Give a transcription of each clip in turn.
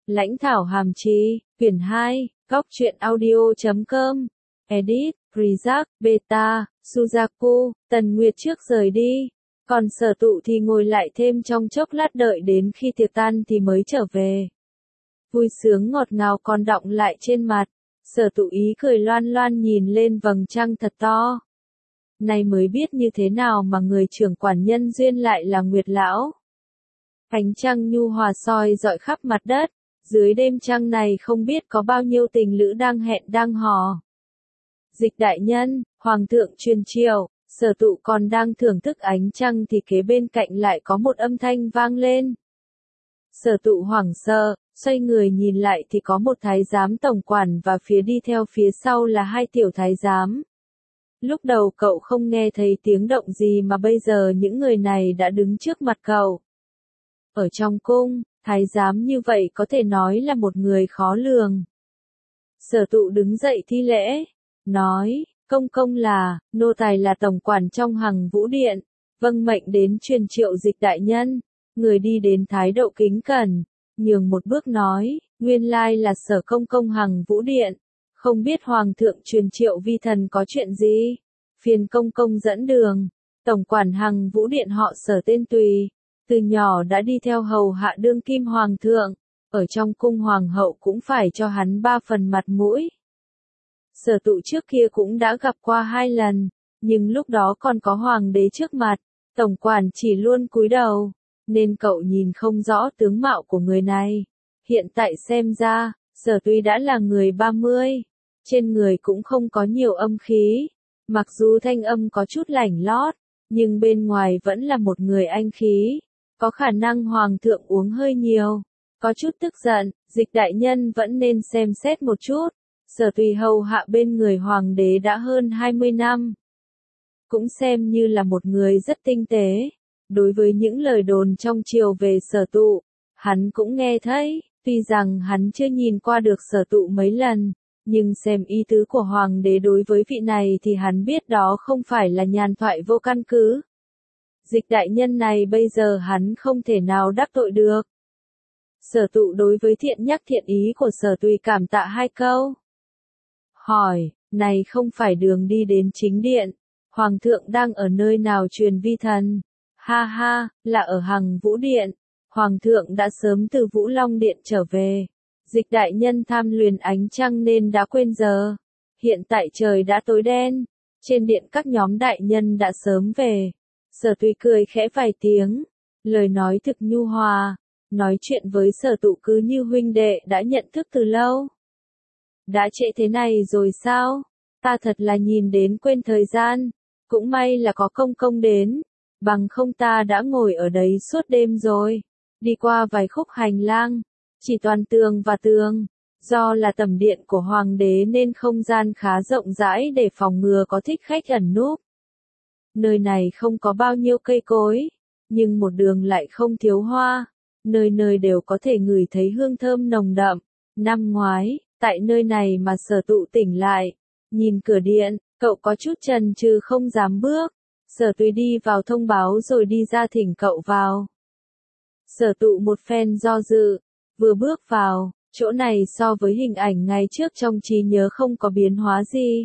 Lãnh thảo hàm trì, quyển 2, góc truyện audio.com, edit, Rizak, Beta, Suzaku, Tần Nguyệt trước rời đi. Còn Sở Tụ thì ngồi lại thêm trong chốc lát đợi đến khi tiệc tan thì mới trở về. Vui sướng ngọt ngào còn đọng lại trên mặt, Sở Tụ ý cười loan loan nhìn lên vầng trăng thật to. Nay mới biết như thế nào mà người trưởng quản nhân duyên lại là Nguyệt Lão. Ánh trăng nhu hòa soi rọi khắp mặt đất, dưới đêm trăng này không biết có bao nhiêu tình lữ đang hẹn đang hò. Dịch đại nhân, Hoàng thượng truyền triều. Sở Tụ còn đang thưởng thức ánh trăng thì kế bên cạnh lại có một âm thanh vang lên. Sở Tụ hoảng sợ, xoay người nhìn lại thì có một thái giám tổng quản và đi theo phía sau là hai tiểu thái giám. Lúc đầu cậu không nghe thấy tiếng động gì mà bây giờ những người này đã đứng trước mặt cậu. Ở trong cung, thái giám như vậy có thể nói là một người khó lường. Sở Tụ đứng dậy thi lễ, nói, công là, nô tài là tổng quản trong Hằng Vũ Điện, vâng mệnh đến truyền triệu Dịch đại nhân. Người đi đến thái độ kính cẩn, nhường một bước nói, nguyên lai là Sở công Hằng Vũ Điện, không biết Hoàng thượng truyền triệu vi thần có chuyện gì, phiền công dẫn đường. Tổng quản Hằng Vũ Điện họ Sở tên Tùy, từ nhỏ đã đi theo hầu hạ đương kim hoàng thượng, ở trong cung hoàng hậu cũng phải cho hắn 3 phần mặt mũi. Sở Tụ trước kia cũng đã gặp qua 2 lần, nhưng lúc đó còn có hoàng đế trước mặt, tổng quản chỉ luôn cúi đầu, nên cậu nhìn không rõ tướng mạo của người này. Hiện tại xem ra, Sở Tuy đã là người 30, trên người cũng không có nhiều âm khí, mặc dù thanh âm có chút lảnh lót, nhưng bên ngoài vẫn là một người anh khí, có khả năng hoàng thượng uống hơi nhiều, có chút tức giận, Dịch đại nhân vẫn nên xem xét một chút. Sở Tùy hầu hạ bên người hoàng đế đã hơn 20 năm. Cũng xem như là một người rất tinh tế. Đối với những lời đồn trong triều về Sở Tụ, hắn cũng nghe thấy, tuy rằng hắn chưa nhìn qua được Sở Tụ mấy lần, nhưng xem ý tứ của hoàng đế đối với vị này thì hắn biết đó không phải là nhàn thoại vô căn cứ. Dịch đại nhân này bây giờ hắn không thể nào đắc tội được. Sở Tụ đối với thiện nhắc thiện ý của Sở Tùy cảm tạ 2 câu. Hỏi, này không phải đường đi đến chính điện, Hoàng thượng đang ở nơi nào truyền vi thần? Ha ha, là ở Hằng Vũ Điện, Hoàng thượng đã sớm từ Vũ Long Điện trở về. Dịch đại nhân tham luyện ánh trăng nên đã quên giờ. Hiện tại trời đã tối đen, trên điện các nhóm đại nhân đã sớm về. Sở Tùy cười khẽ vài tiếng, lời nói thực nhu hòa, nói chuyện với Sở Tụ cứ như huynh đệ đã nhận thức từ lâu. Đã trễ thế này rồi sao? Ta thật là nhìn đến quên thời gian, cũng may là có công đến, bằng không ta đã ngồi ở đấy suốt đêm rồi. Đi qua vài khúc hành lang, chỉ toàn tường và tường, do là tẩm điện của hoàng đế nên không gian khá rộng rãi để phòng ngừa có thích khách ẩn núp. Nơi này không có bao nhiêu cây cối, nhưng một đường lại không thiếu hoa, nơi nơi đều có thể ngửi thấy hương thơm nồng đậm. Năm ngoái, tại nơi này mà Sở Tụ tỉnh lại, nhìn cửa điện, cậu có chút chần chừ không dám bước. Sở Tùy đi vào thông báo rồi đi ra thỉnh cậu vào. Sở Tụ một phen do dự, vừa bước vào, chỗ này so với hình ảnh ngày trước trong trí nhớ không có biến hóa gì.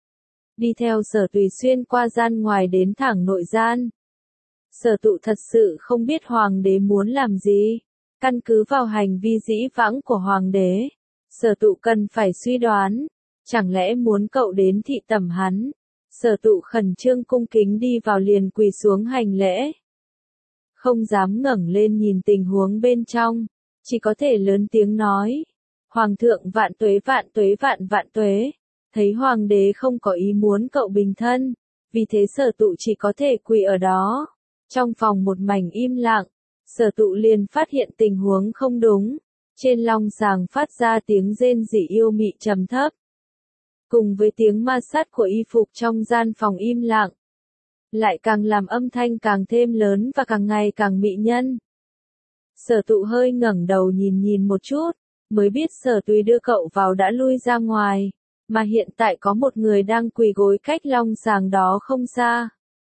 Đi theo Sở Tùy xuyên qua gian ngoài đến thẳng nội gian. Sở Tụ thật sự không biết hoàng đế muốn làm gì. Căn cứ vào hành vi dĩ vãng của hoàng đế, Sở Tụ cần phải suy đoán, chẳng lẽ muốn cậu đến thị tẩm hắn. Sở Tụ khẩn trương cung kính đi vào liền quỳ xuống hành lễ. Không dám ngẩng lên nhìn tình huống bên trong, chỉ có thể lớn tiếng nói. Hoàng thượng vạn tuế vạn tuế vạn tuế. Thấy hoàng đế không có ý muốn cậu bình thân, vì thế Sở Tụ chỉ có thể quỳ ở đó. Trong phòng một mảnh im lặng, Sở Tụ liền phát hiện tình huống không đúng. Trên long sàng phát ra tiếng rên rỉ yêu mị trầm thấp. Cùng với tiếng ma sát của y phục trong gian phòng im lặng, lại càng làm âm thanh càng thêm lớn và càng ngày càng mị nhân. Sở Tụ hơi ngẩng đầu nhìn một chút, mới biết Sở Tùy đưa cậu vào đã lui ra ngoài, mà hiện tại có một người đang quỳ gối cách long sàng đó không xa.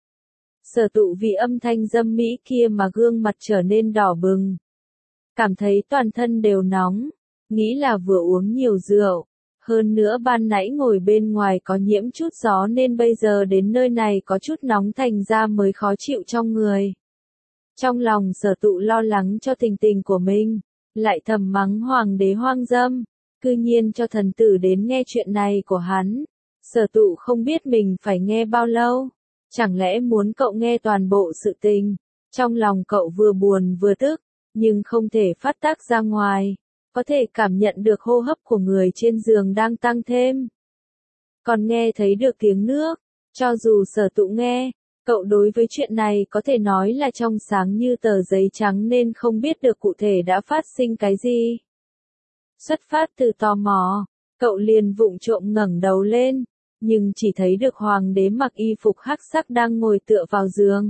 Sở Tụ vì âm thanh dâm mỹ kia mà gương mặt trở nên đỏ bừng. Cảm thấy toàn thân đều nóng, nghĩ là vừa uống nhiều rượu. Hơn nữa ban nãy ngồi bên ngoài có nhiễm chút gió nên bây giờ đến nơi này có chút nóng thành ra mới khó chịu trong người. Trong lòng Sở Tụ lo lắng cho tình tình của mình, lại thầm mắng hoàng đế hoang dâm, cư nhiên cho thần tử đến nghe chuyện này của hắn. Sở Tụ không biết mình phải nghe bao lâu, chẳng lẽ muốn cậu nghe toàn bộ sự tình. Trong lòng cậu vừa buồn vừa tức, nhưng không thể phát tác ra ngoài, có thể cảm nhận được hô hấp của người trên giường đang tăng thêm. Còn nghe thấy được tiếng nước, cho dù Sở Tụ nghe, cậu đối với chuyện này có thể nói là trong sáng như tờ giấy trắng nên không biết được cụ thể đã phát sinh cái gì. Xuất phát từ tò mò, cậu liền vụng trộm ngẩng đầu lên, nhưng chỉ thấy được hoàng đế mặc y phục hắc sắc đang ngồi tựa vào giường.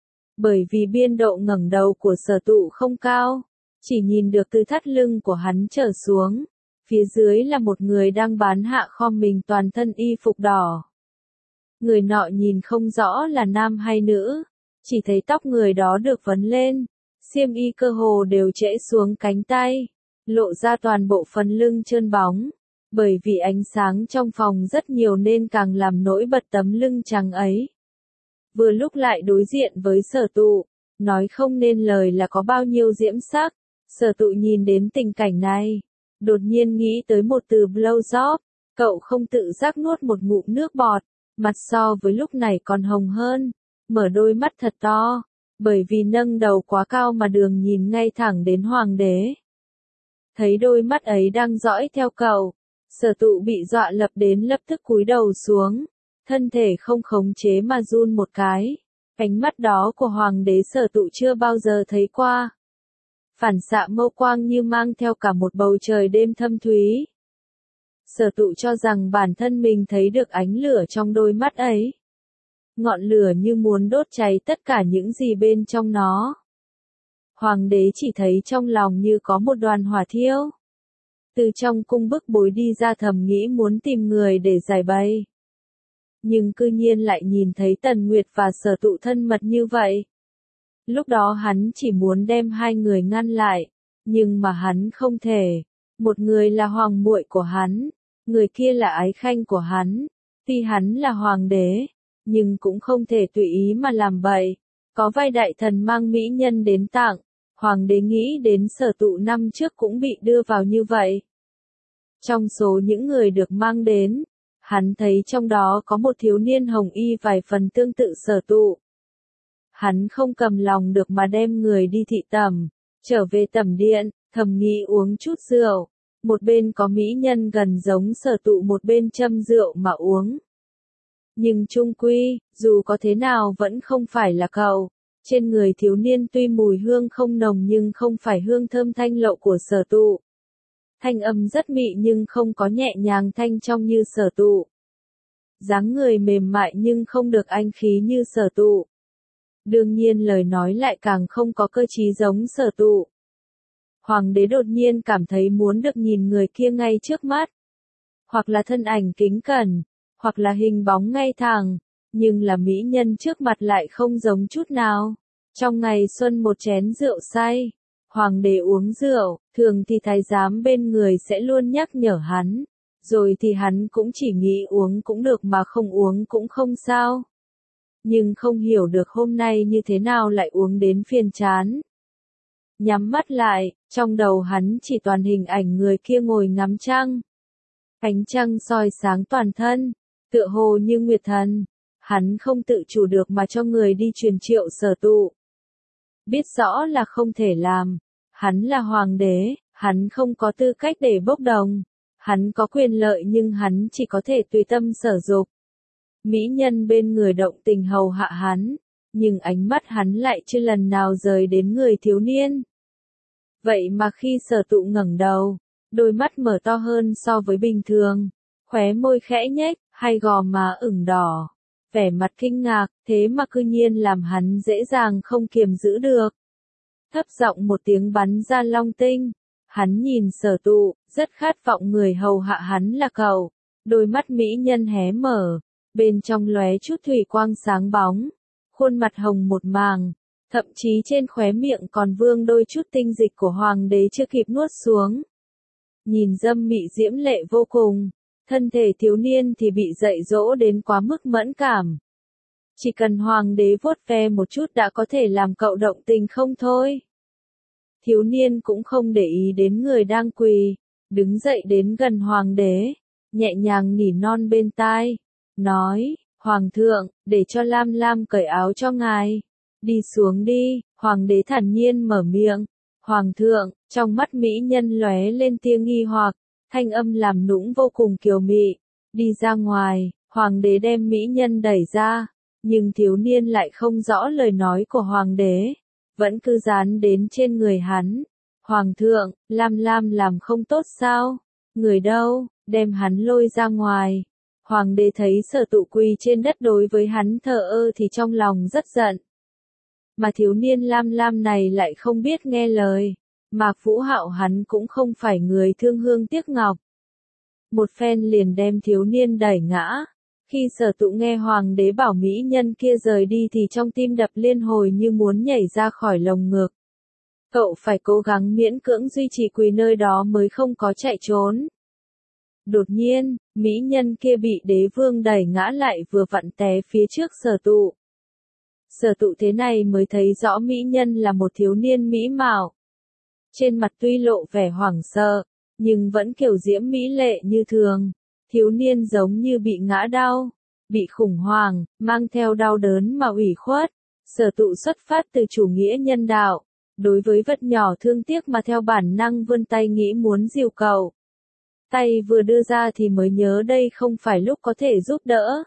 Bởi vì biên độ ngẩng đầu của Sở Tụ không cao, chỉ nhìn được từ thắt lưng của hắn trở xuống, phía dưới là một người đang bán hạ khom mình toàn thân y phục đỏ. Người nọ nhìn không rõ là nam hay nữ, chỉ thấy tóc người đó được vấn lên, xiêm y cơ hồ đều trễ xuống cánh tay, lộ ra toàn bộ phần lưng trơn bóng. Bởi vì ánh sáng trong phòng rất nhiều nên càng làm nổi bật tấm lưng trắng ấy. Vừa lúc lại đối diện với Sở Tụ, nói không nên lời là có bao nhiêu diễm sắc. Sở Tụ nhìn đến tình cảnh này, đột nhiên nghĩ tới một từ blow job, cậu không tự giác nuốt một ngụm nước bọt, mặt so với lúc này còn hồng hơn, mở đôi mắt thật to, bởi vì nâng đầu quá cao mà đường nhìn ngay thẳng đến hoàng đế. Thấy đôi mắt ấy đang dõi theo cậu, Sở Tụ bị dọa lập đến lập tức cúi đầu xuống, thân thể không khống chế mà run một cái. Ánh mắt đó của hoàng đế Sở Tụ chưa bao giờ thấy qua. Phản xạ mâu quang như mang theo cả một bầu trời đêm thâm thúy. Sở Tụ cho rằng bản thân mình thấy được ánh lửa trong đôi mắt ấy. Ngọn lửa như muốn đốt cháy tất cả những gì bên trong nó. Hoàng đế chỉ thấy trong lòng như có một đoàn hỏa thiêu. Từ trong cung bức bối đi ra thầm nghĩ muốn tìm người để giải bày. Nhưng cư nhiên lại nhìn thấy Tần Nguyệt và Sở Tụ thân mật như vậy. Lúc đó hắn chỉ muốn đem hai người ngăn lại, nhưng mà hắn không thể. Một người là hoàng muội của hắn, người kia là ái khanh của hắn. Tuy hắn là hoàng đế, nhưng cũng không thể tùy ý mà làm bậy. Có vài đại thần mang mỹ nhân đến tặng, hoàng đế nghĩ đến Sở Tụ năm trước cũng bị đưa vào như vậy. Trong số những người được mang đến, hắn thấy trong đó có một thiếu niên hồng y vài phần tương tự Sở Tụ. Hắn không cầm lòng được mà đem người đi thị tẩm, trở về tẩm điện, thầm nghĩ uống chút rượu. Một bên có mỹ nhân gần giống Sở Tụ, một bên châm rượu mà uống. Nhưng chung quy, dù có thế nào vẫn không phải là cậu. Trên người thiếu niên tuy mùi hương không nồng nhưng không phải hương thơm thanh lậu của Sở Tụ. Thanh âm rất mị nhưng không có nhẹ nhàng thanh trong như Sở Tụ. Dáng người mềm mại nhưng không được anh khí như Sở Tụ. Đương nhiên lời nói lại càng không có cơ trí giống Sở Tụ. Hoàng đế đột nhiên cảm thấy muốn được nhìn người kia ngay trước mắt. Hoặc là thân ảnh kính cẩn, hoặc là hình bóng ngay thẳng, nhưng là mỹ nhân trước mặt lại không giống chút nào. Trong ngày xuân một chén rượu say, hoàng đế uống rượu, thường thì thái giám bên người sẽ luôn nhắc nhở hắn, rồi thì hắn cũng chỉ nghĩ uống cũng được mà không uống cũng không sao. Nhưng không hiểu được hôm nay như thế nào lại uống đến phiền chán. Nhắm mắt lại, trong đầu hắn chỉ toàn hình ảnh người kia ngồi ngắm trăng. Ánh trăng soi sáng toàn thân, tựa hồ như nguyệt thần. Hắn không tự chủ được mà cho người đi truyền triệu Sở Tụ. Biết rõ là không thể làm. Hắn là hoàng đế, hắn không có tư cách để bốc đồng. Hắn có quyền lợi nhưng hắn chỉ có thể tùy tâm sở dục. Mỹ nhân bên người động tình hầu hạ hắn, nhưng ánh mắt hắn lại chưa lần nào rời đến người thiếu niên. Vậy mà khi Sở Tụ ngẩng đầu, đôi mắt mở to hơn so với bình thường, khóe môi khẽ nhếch, hai gò má ửng đỏ, vẻ mặt kinh ngạc, thế mà cư nhiên làm hắn dễ dàng không kiềm giữ được. Thấp giọng một tiếng bắn ra long tinh, hắn nhìn Sở Tụ, rất khát vọng người hầu hạ hắn là cậu, đôi mắt mỹ nhân hé mở, bên trong lóe chút thủy quang sáng bóng, khuôn mặt hồng một màng, thậm chí trên khóe miệng còn vương đôi chút tinh dịch của hoàng đế chưa kịp nuốt xuống. nhìn dâm mị diễm lệ vô cùng. Thân thể thiếu niên thì bị dạy dỗ đến quá mức mẫn cảm. Chỉ cần hoàng đế vuốt ve một chút đã có thể làm cậu động tình không thôi. Thiếu niên cũng không để ý đến người đang quỳ, đứng dậy đến gần hoàng đế, nhẹ nhàng nỉ non bên tai, nói, Hoàng thượng, để cho Lam Lam cởi áo cho ngài. Đi xuống đi, hoàng đế thản nhiên mở miệng. Hoàng thượng, trong mắt mỹ nhân lóe lên tia nghi hoặc, thanh âm làm nũng vô cùng kiều mị. Đi ra ngoài, hoàng đế đem mỹ nhân đẩy ra, nhưng thiếu niên lại không rõ lời nói của hoàng đế, vẫn cứ dán đến trên người hắn. Hoàng thượng, Lam Lam làm không tốt sao? Người đâu, đem hắn lôi ra ngoài. Hoàng đế thấy Sở Tụ quỳ trên đất đối với hắn thờ ơ thì trong lòng rất giận. Mà thiếu niên Lam Lam này lại không biết nghe lời. Mạc Vũ Hạo hắn cũng không phải người thương hương tiếc ngọc. Một phen liền đem thiếu niên đẩy ngã. Khi Sở Tụ nghe hoàng đế bảo mỹ nhân kia rời đi thì trong tim đập liên hồi như muốn nhảy ra khỏi lồng ngực. Cậu phải cố gắng miễn cưỡng duy trì quỳ nơi đó mới không có chạy trốn. Đột nhiên, mỹ nhân kia bị đế vương đẩy ngã lại vừa vặn té phía trước Sở Tụ. Sở Tụ thế này mới thấy rõ mỹ nhân là một thiếu niên mỹ mạo. Trên mặt tuy lộ vẻ hoảng sợ, nhưng vẫn kiểu diễm mỹ lệ như thường. Thiếu niên giống như bị ngã đau, bị khủng hoảng, mang theo đau đớn mà ủy khuất. Sở Tụ xuất phát từ chủ nghĩa nhân đạo, đối với vật nhỏ thương tiếc mà theo bản năng vươn tay nghĩ muốn dìu cậu. Tay vừa đưa ra thì mới nhớ đây không phải lúc có thể giúp đỡ.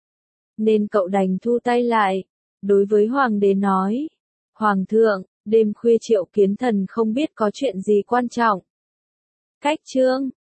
Nên cậu đành thu tay lại, đối với hoàng đế nói. Hoàng thượng, đêm khuya Triệu Kiến Thần không biết có chuyện gì quan trọng. Cách chương